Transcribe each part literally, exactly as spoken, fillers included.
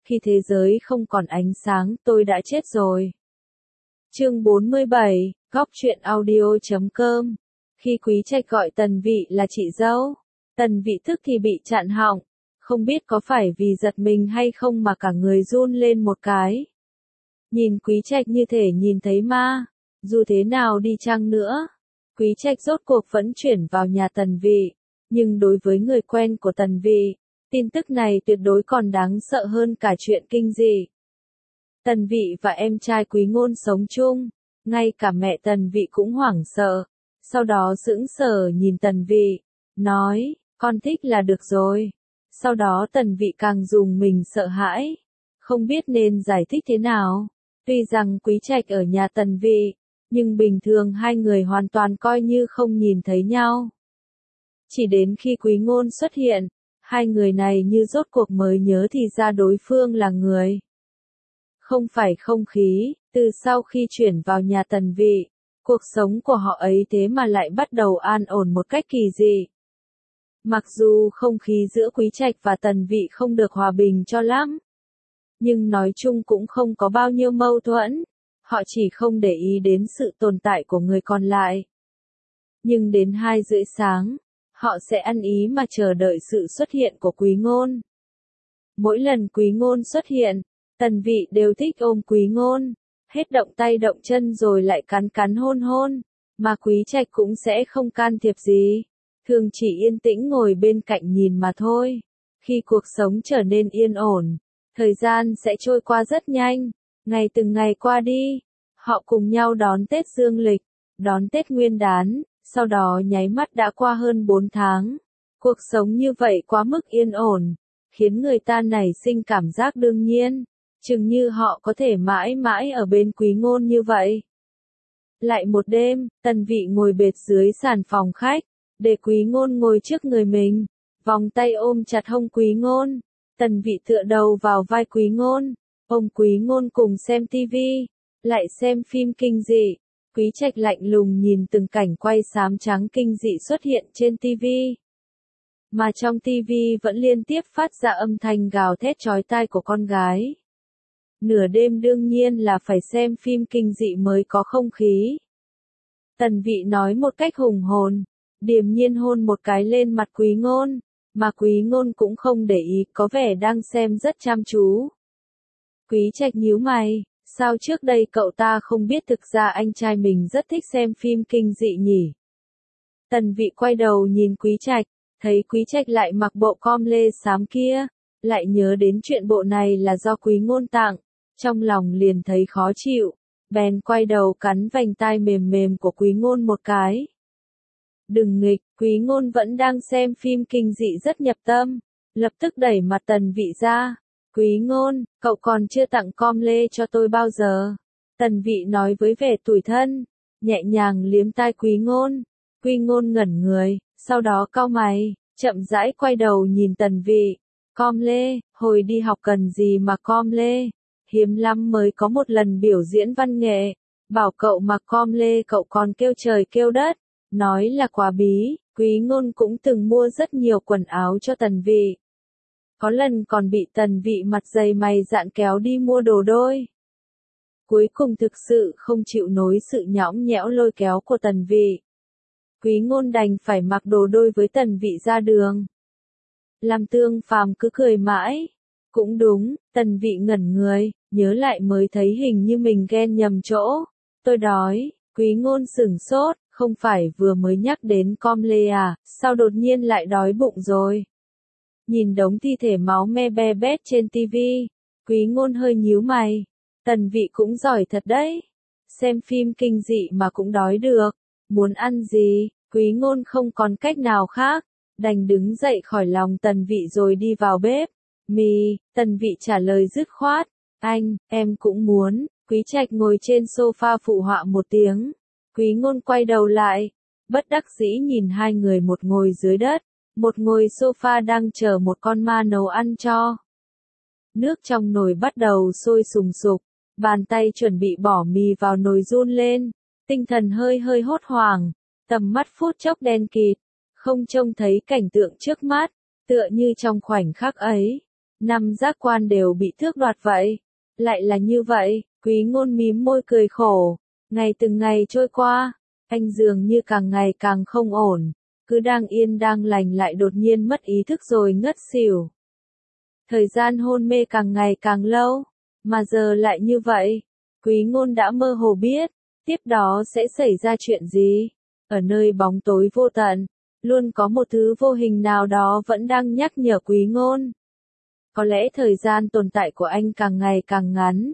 khi thế giới không còn ánh sáng tôi đã chết rồi. Chương bốn mươi bảy, Góc truyện audio chấm com. Khi Quý Trạch gọi Tần Vị là chị dâu, Tần Vị tức thì bị chặn họng, không biết có phải vì giật mình hay không mà cả người run lên một cái. Nhìn Quý Trạch như thể nhìn thấy ma, dù thế nào đi chăng nữa, Quý Trạch rốt cuộc vẫn chuyển vào nhà Tần Vị, nhưng đối với người quen của Tần Vị, tin tức này tuyệt đối còn đáng sợ hơn cả chuyện kinh dị. Tần Vị và em trai Quý Ngôn sống chung, ngay cả mẹ Tần Vị cũng hoảng sợ, sau đó sững sờ nhìn Tần Vị, nói, con thích là được rồi. Sau đó Tần Vị càng dùng mình sợ hãi, không biết nên giải thích thế nào. Tuy rằng Quý Trạch ở nhà Tần Vị, nhưng bình thường hai người hoàn toàn coi như không nhìn thấy nhau. Chỉ đến khi Quý Ngôn xuất hiện, hai người này như rốt cuộc mới nhớ thì ra đối phương là người. Không phải không khí, từ sau khi chuyển vào nhà Tần Vị, cuộc sống của họ ấy thế mà lại bắt đầu an ổn một cách kỳ dị. Mặc dù không khí giữa Quý Trạch và Tần Vị không được hòa bình cho lắm, nhưng nói chung cũng không có bao nhiêu mâu thuẫn, họ chỉ không để ý đến sự tồn tại của người còn lại. Nhưng đến hai rưỡi sáng, họ sẽ ăn ý mà chờ đợi sự xuất hiện của Quý Ngôn. Mỗi lần Quý Ngôn xuất hiện, Tần Vị đều thích ôm Quý Ngôn, hết động tay động chân rồi lại cắn cắn hôn hôn, mà Quý Trạch cũng sẽ không can thiệp gì, thường chỉ yên tĩnh ngồi bên cạnh nhìn mà thôi. Khi cuộc sống trở nên yên ổn, thời gian sẽ trôi qua rất nhanh, ngày từng ngày qua đi, họ cùng nhau đón Tết Dương lịch, đón Tết Nguyên đán, sau đó nháy mắt đã qua hơn bốn tháng. Cuộc sống như vậy quá mức yên ổn, khiến người ta nảy sinh cảm giác đương nhiên, chừng như họ có thể mãi mãi ở bên Quý Ngôn như vậy. Lại một đêm, Tần Vị ngồi bệt dưới sàn phòng khách, để Quý Ngôn ngồi trước người mình, vòng tay ôm chặt hông Quý Ngôn. Tần Vị tựa đầu vào vai Quý Ngôn, ôm Quý Ngôn cùng xem tivi, lại xem phim kinh dị. Quý Trạch lạnh lùng nhìn từng cảnh quay xám trắng kinh dị xuất hiện trên tivi. Mà trong tivi vẫn liên tiếp phát ra âm thanh gào thét chói tai của con gái. Nửa đêm đương nhiên là phải xem phim kinh dị mới có không khí. Tần Vị nói một cách hùng hồn, điềm nhiên hôn một cái lên mặt Quý Ngôn, mà Quý Ngôn cũng không để ý, có vẻ đang xem rất chăm chú. Quý Trạch nhíu mày, sao trước đây cậu ta không biết thực ra anh trai mình rất thích xem phim kinh dị nhỉ? Tần Vị quay đầu nhìn Quý Trạch, thấy Quý Trạch lại mặc bộ com lê xám kia, lại nhớ đến chuyện bộ này là do Quý Ngôn tặng, trong lòng liền thấy khó chịu, bèn quay đầu cắn vành tai mềm mềm của Quý Ngôn một cái. Đừng nghịch, Quý Ngôn vẫn đang xem phim kinh dị rất nhập tâm, lập tức đẩy mặt Tần Vị ra. Quý Ngôn, cậu còn chưa tặng com lê cho tôi bao giờ. Tần Vị nói với vẻ tủi thân, nhẹ nhàng liếm tai Quý Ngôn. Quý Ngôn ngẩn người, sau đó cau mày, chậm rãi quay đầu nhìn Tần Vị. Com lê, hồi đi học cần gì mà com lê, hiếm lắm mới có một lần biểu diễn văn nghệ, bảo cậu mặc com lê cậu còn kêu trời kêu đất, nói là quá bí. Quý Ngôn cũng từng mua rất nhiều quần áo cho Tần Vị. Có lần còn bị Tần Vị mặt dày mày dạn kéo đi mua đồ đôi. Cuối cùng thực sự không chịu nổi sự nhõng nhẽo lôi kéo của Tần Vị. Quý Ngôn đành phải mặc đồ đôi với Tần Vị ra đường. Làm Tương Phàm cứ cười mãi. Cũng đúng, Tần Vị ngẩn người, nhớ lại mới thấy hình như mình ghen nhầm chỗ. Tôi đói. Quý Ngôn sửng sốt, không phải vừa mới nhắc đến com lê à, sao đột nhiên lại đói bụng rồi? Nhìn đống thi thể máu me be bét trên tivi, Quý Ngôn hơi nhíu mày. Tần Vị cũng giỏi thật đấy. Xem phim kinh dị mà cũng đói được. Muốn ăn gì? Quý Ngôn không còn cách nào khác, đành đứng dậy khỏi lòng Tần Vị rồi đi vào bếp. Mì, Tần Vị trả lời dứt khoát. Anh, em cũng muốn. Quý Trạch ngồi trên sofa phụ họa một tiếng. Quý Ngôn quay đầu lại, bất đắc dĩ nhìn hai người, một ngồi dưới đất, một ngồi sofa đang chờ một con ma nấu ăn cho. Nước trong nồi bắt đầu sôi sùng sục, bàn tay chuẩn bị bỏ mì vào nồi run lên, tinh thần hơi hơi hốt hoảng, tầm mắt phút chốc đen kịt, không trông thấy cảnh tượng trước mắt, tựa như trong khoảnh khắc ấy, năm giác quan đều bị tước đoạt vậy. Lại là như vậy, Quý Ngôn mím môi cười khổ. Ngày từng ngày trôi qua, anh dường như càng ngày càng không ổn, cứ đang yên đang lành lại đột nhiên mất ý thức rồi ngất xỉu. Thời gian hôn mê càng ngày càng lâu, mà giờ lại như vậy. Quý Ngôn đã mơ hồ biết, tiếp đó sẽ xảy ra chuyện gì. Ở nơi bóng tối vô tận, luôn có một thứ vô hình nào đó vẫn đang nhắc nhở Quý Ngôn. Có lẽ thời gian tồn tại của anh càng ngày càng ngắn.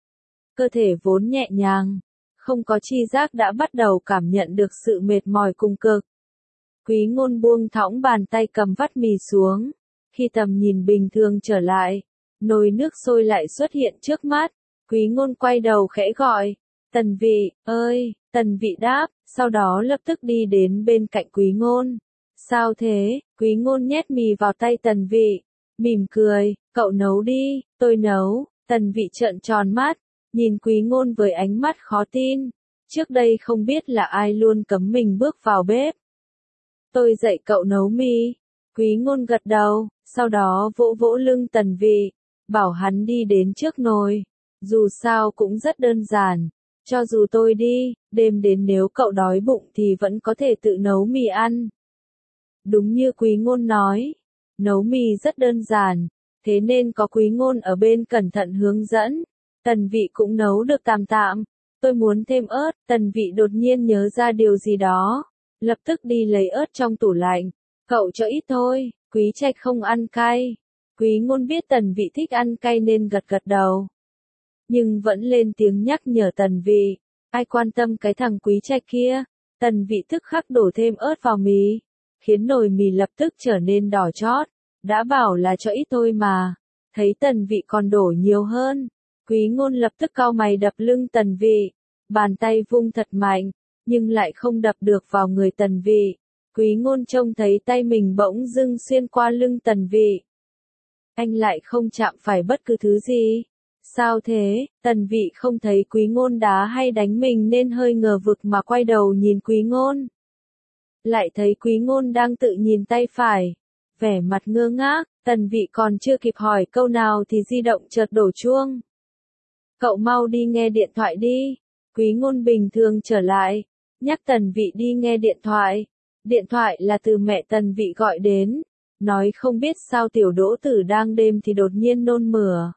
Cơ thể vốn nhẹ nhàng, không có chi giác đã bắt đầu cảm nhận được sự mệt mỏi cùng cực. Quý Ngôn buông thõng bàn tay cầm vắt mì xuống. Khi tầm nhìn bình thường trở lại, nồi nước sôi lại xuất hiện trước mắt. Quý Ngôn quay đầu khẽ gọi, Tần Vị, ơi, Tần Vị đáp, sau đó lập tức đi đến bên cạnh Quý Ngôn. Sao thế? Quý Ngôn nhét mì vào tay Tần Vị, mỉm cười, cậu nấu đi, tôi nấu. Tần Vị trợn tròn mắt, nhìn Quý Ngôn với ánh mắt khó tin. Trước đây không biết là ai luôn cấm mình bước vào bếp. Tôi dạy cậu nấu mì. Quý Ngôn gật đầu, sau đó vỗ vỗ lưng Tần Vị, bảo hắn đi đến trước nồi. Dù sao cũng rất đơn giản, cho dù tôi đi, đêm đến nếu cậu đói bụng thì vẫn có thể tự nấu mì ăn. Đúng như Quý Ngôn nói, nấu mì rất đơn giản, thế nên có Quý Ngôn ở bên cẩn thận hướng dẫn. Tần Vị cũng nấu được tạm tạm, tôi muốn thêm ớt. Tần Vị đột nhiên nhớ ra điều gì đó, lập tức đi lấy ớt trong tủ lạnh. Cậu cho ít thôi, Quý Trạch không ăn cay. Quý Ngôn biết Tần Vị thích ăn cay nên gật gật đầu. Nhưng vẫn lên tiếng nhắc nhở Tần Vị, ai quan tâm cái thằng Quý Trạch kia. Tần Vị tức khắc đổ thêm ớt vào mì, khiến nồi mì lập tức trở nên đỏ chót. Đã bảo là cho ít thôi mà. Thấy Tần Vị còn đổ nhiều hơn, Quý Ngôn lập tức cau mày đập lưng Tần Vị. Bàn tay vung thật mạnh, nhưng lại không đập được vào người Tần Vị. Quý Ngôn trông thấy tay mình bỗng dưng xuyên qua lưng Tần Vị. Anh lại không chạm phải bất cứ thứ gì. Sao thế? Tần Vị không thấy Quý Ngôn đá hay đánh mình nên hơi ngờ vực mà quay đầu nhìn Quý Ngôn. Lại thấy Quý Ngôn đang tự nhìn tay phải. Vẻ mặt ngơ ngác, Tần Vị còn chưa kịp hỏi câu nào thì di động chợt đổ chuông. Cậu mau đi nghe điện thoại đi. Quý Ngôn bình thường trở lại, nhắc Tần Vị đi nghe điện thoại. Điện thoại là từ mẹ Tần Vị gọi đến, nói không biết sao tiểu Đỗ Tử đang đêm thì đột nhiên nôn mửa.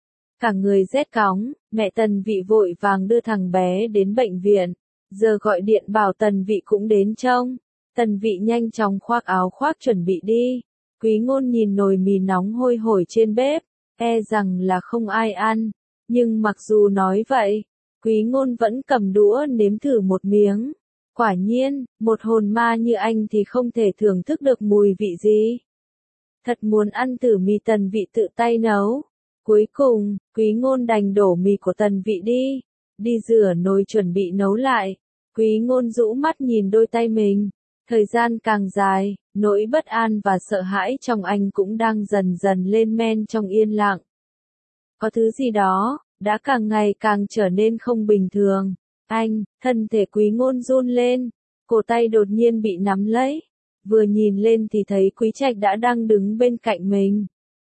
Cả người rét cóng, mẹ Tần Vị vội vàng đưa thằng bé đến bệnh viện, giờ gọi điện bảo Tần Vị cũng đến trông. Tần Vị nhanh chóng khoác áo khoác chuẩn bị đi. Quý Ngôn nhìn nồi mì nóng hôi hổi trên bếp, e rằng là không ai ăn, nhưng mặc dù nói vậy, Quý Ngôn vẫn cầm đũa nếm thử một miếng. Quả nhiên, một hồn ma như anh thì không thể thưởng thức được mùi vị gì. Thật muốn ăn thử mì Tần Vị tự tay nấu. Cuối cùng, Quý Ngôn đành đổ mì của Tần Vị đi, đi rửa nồi chuẩn bị nấu lại. Quý Ngôn rũ mắt nhìn đôi tay mình. Thời gian càng dài, nỗi bất an và sợ hãi trong anh cũng đang dần dần lên men trong yên lặng. Có thứ gì đó, đã càng ngày càng trở nên không bình thường. Anh, thân thể Quý Ngôn run lên, cổ tay đột nhiên bị nắm lấy. Vừa nhìn lên thì thấy Quý Trạch đã đang đứng bên cạnh mình.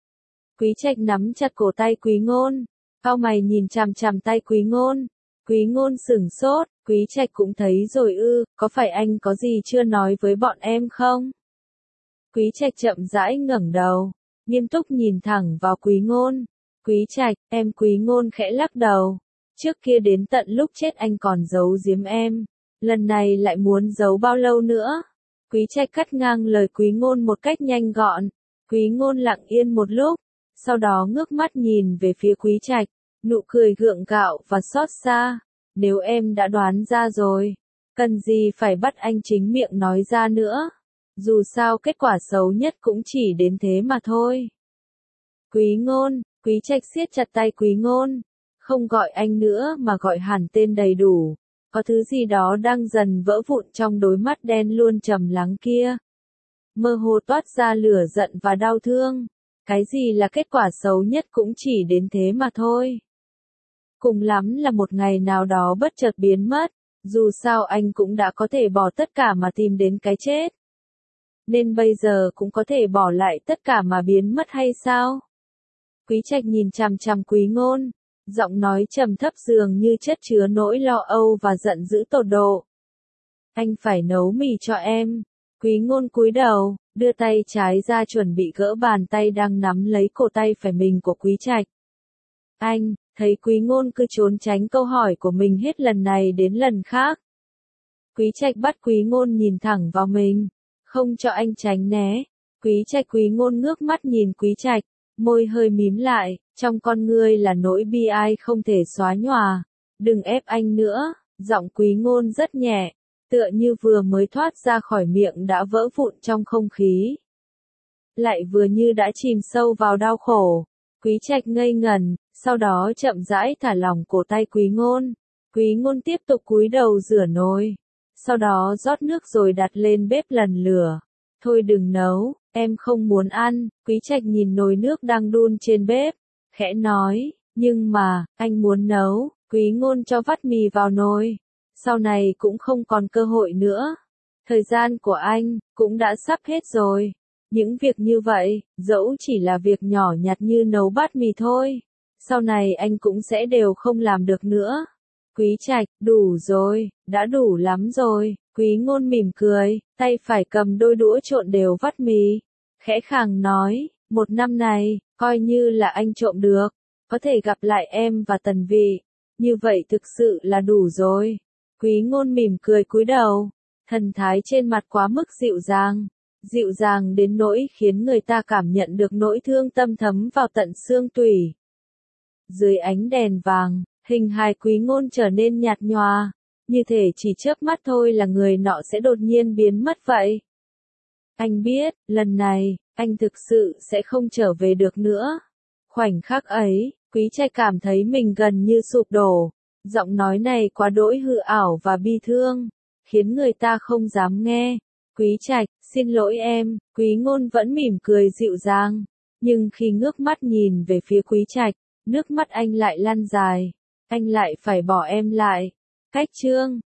Quý Trạch nắm chặt cổ tay Quý Ngôn, cau mày nhìn chằm chằm tay Quý Ngôn. Quý Ngôn sửng sốt, Quý Trạch cũng thấy rồi ư, có phải anh có gì chưa nói với bọn em không? Quý Trạch chậm rãi ngẩng đầu, nghiêm túc nhìn thẳng vào Quý Ngôn. Quý Trạch, em. Quý Ngôn khẽ lắc đầu. Trước kia đến tận lúc chết anh còn giấu giếm em, lần này lại muốn giấu bao lâu nữa? Quý Trạch cắt ngang lời Quý Ngôn một cách nhanh gọn. Quý Ngôn lặng yên một lúc, sau đó ngước mắt nhìn về phía Quý Trạch, nụ cười gượng gạo và xót xa. Nếu em đã đoán ra rồi, cần gì phải bắt anh chính miệng nói ra nữa? Dù sao kết quả xấu nhất cũng chỉ đến thế mà thôi. Quý Ngôn, Quý Trạch siết chặt tay Quý Ngôn, không gọi anh nữa mà gọi hẳn tên đầy đủ. Có thứ gì đó đang dần vỡ vụn trong đôi mắt đen luôn trầm lắng kia. Mơ hồ toát ra lửa giận và đau thương. Cái gì là kết quả xấu nhất cũng chỉ đến thế mà thôi. Cùng lắm là một ngày nào đó bất chợt biến mất, dù sao anh cũng đã có thể bỏ tất cả mà tìm đến cái chết. Nên bây giờ cũng có thể bỏ lại tất cả mà biến mất hay sao? Quý Trạch nhìn chằm chằm Quý Ngôn, giọng nói trầm thấp dường như chất chứa nỗi lo âu và giận dữ tột độ. Anh phải nấu mì cho em. Quý Ngôn cúi đầu, đưa tay trái ra chuẩn bị gỡ bàn tay đang nắm lấy cổ tay phải mình của Quý Trạch. Anh, thấy Quý Ngôn cứ trốn tránh câu hỏi của mình hết lần này đến lần khác. Quý Trạch bắt Quý Ngôn nhìn thẳng vào mình, không cho anh tránh né. Quý Trạch Quý Ngôn ngước mắt nhìn Quý Trạch, môi hơi mím lại, trong con ngươi là nỗi bi ai không thể xóa nhòa. Đừng ép anh nữa, giọng Quý Ngôn rất nhẹ, tựa như vừa mới thoát ra khỏi miệng đã vỡ vụn trong không khí. Lại vừa như đã chìm sâu vào đau khổ. Quý Trạch ngây ngần, sau đó chậm rãi thả lỏng cổ tay Quý Ngôn. Quý Ngôn tiếp tục cúi đầu rửa nồi, sau đó rót nước rồi đặt lên bếp lần lửa. Thôi đừng nấu, em không muốn ăn. Quý Trạch nhìn nồi nước đang đun trên bếp, khẽ nói, nhưng mà, anh muốn nấu. Quý Ngôn cho vắt mì vào nồi. Sau này cũng không còn cơ hội nữa. Thời gian của anh, cũng đã sắp hết rồi. Những việc như vậy, dẫu chỉ là việc nhỏ nhặt như nấu bát mì thôi, sau này anh cũng sẽ đều không làm được nữa. Quý Trạch, đủ rồi, đã đủ lắm rồi. Quý Ngôn mỉm cười, tay phải cầm đôi đũa trộn đều vắt mì. Khẽ khàng nói, một năm này, coi như là anh trộm được. Có thể gặp lại em và Tần Vị. Như vậy thực sự là đủ rồi. Quý Ngôn mỉm cười cúi đầu. Thần thái trên mặt quá mức dịu dàng. Dịu dàng đến nỗi khiến người ta cảm nhận được nỗi thương tâm thấm vào tận xương tủy. Dưới ánh đèn vàng, hình hài Quý Ngôn trở nên nhạt nhòa, như thể chỉ chớp mắt thôi là người nọ sẽ đột nhiên biến mất vậy. Anh biết, lần này, anh thực sự sẽ không trở về được nữa. Khoảnh khắc ấy, Quý Trạch cảm thấy mình gần như sụp đổ. Giọng nói này quá đỗi hư ảo và bi thương, khiến người ta không dám nghe. Quý Trạch, xin lỗi em. Quý Ngôn vẫn mỉm cười dịu dàng, nhưng khi ngước mắt nhìn về phía Quý Trạch, nước mắt anh lại lăn dài. Anh lại phải bỏ em lại. Cách chương